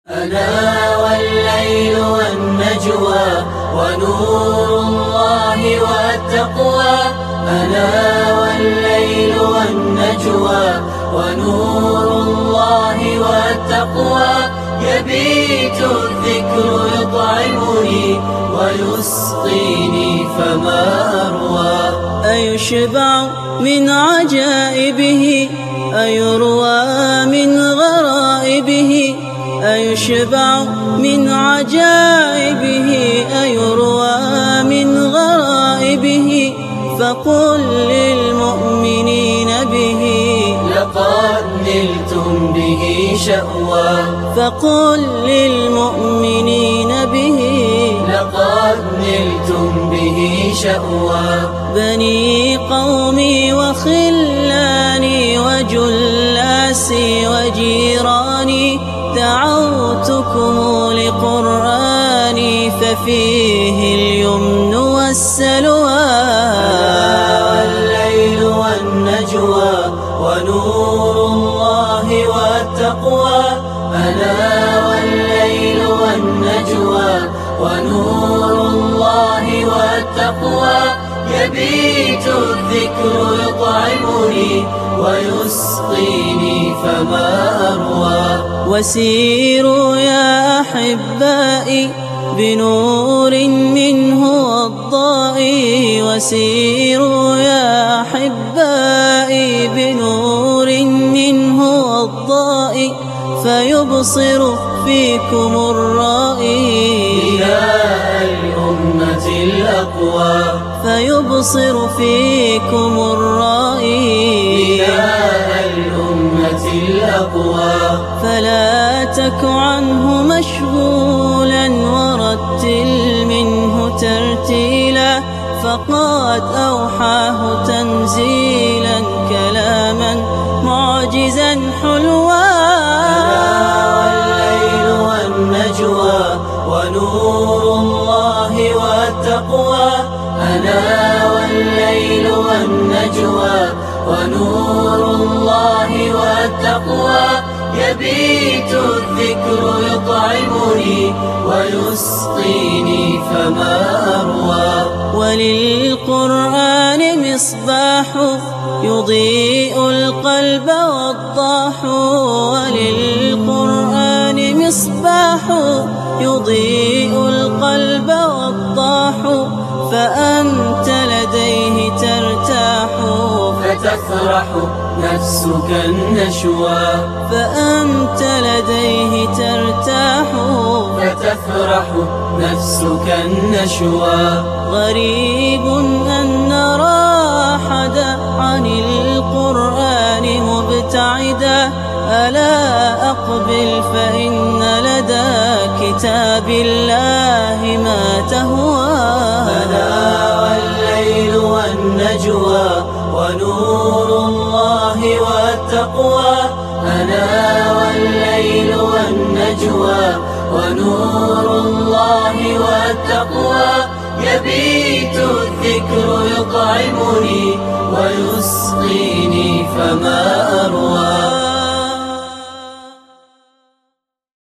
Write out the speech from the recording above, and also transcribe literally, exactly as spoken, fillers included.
أنا والليل والنجوى ونور الله والتقوى. أنا والليل والنجوى ونور الله والتقوى. يبيت الذكر يطعمني ويسقيني فما أروى. أيشبع من عجائبه أيروى من غرائبه. أيشبع من عجائبه أيروى من غرائبه. فقل للمؤمنين به لقد نلتم به شأوى. فقل للمؤمنين به لقد نلتم به شأوى. بني قومي وخلاني وجلاسي وجيراني دعوتكم لقرآني ففيه اليمن والسلوى. الليل والنجوى ونور الله والتقوى. أنا والليل والنجوى ونور الله والتقوى. يبيت الذكر يطعمني ويسقيني فما أروى. وسيروا يا أحبائي بنور منه والضائي. وسيروا يا أحبائي بنور منه والضائي. فيبصر فيكم الرائي نداء الأمة الأقوى. فيبصر فيكم الرائي نداء الأمة الأقوى. فلا تك عنه مشغولا ورتل منه ترتيلا. فقد أوحاه تنزيلا كلاما معجزا حلوا. والليل والنجوى ونور الله والتقوى. أنا والليل والنجوى ونور الله والتقوى. يبيت الذكر يطعمني ويسقيني فما أروى. وللقرآن مصباح يضيء القلب والضاح. وللقرآن مصباح يضيء القلب والضاح. فأنت لديه ترتاح فتفرح نفسك النشوى. فأنت لديه ترتاح فتفرح نفسك النشوى. غريب أن نرى أحدا عن القرآن مبتعدا. ألا أقبل فإن لدى كتاب الله ما تهوى. أنا والليل والنجوى ونور الله والتقوى. أنا والليل والنجوى ونور الله والتقوى. يبيت الذكر يطعمني ويسقيني فما أروى.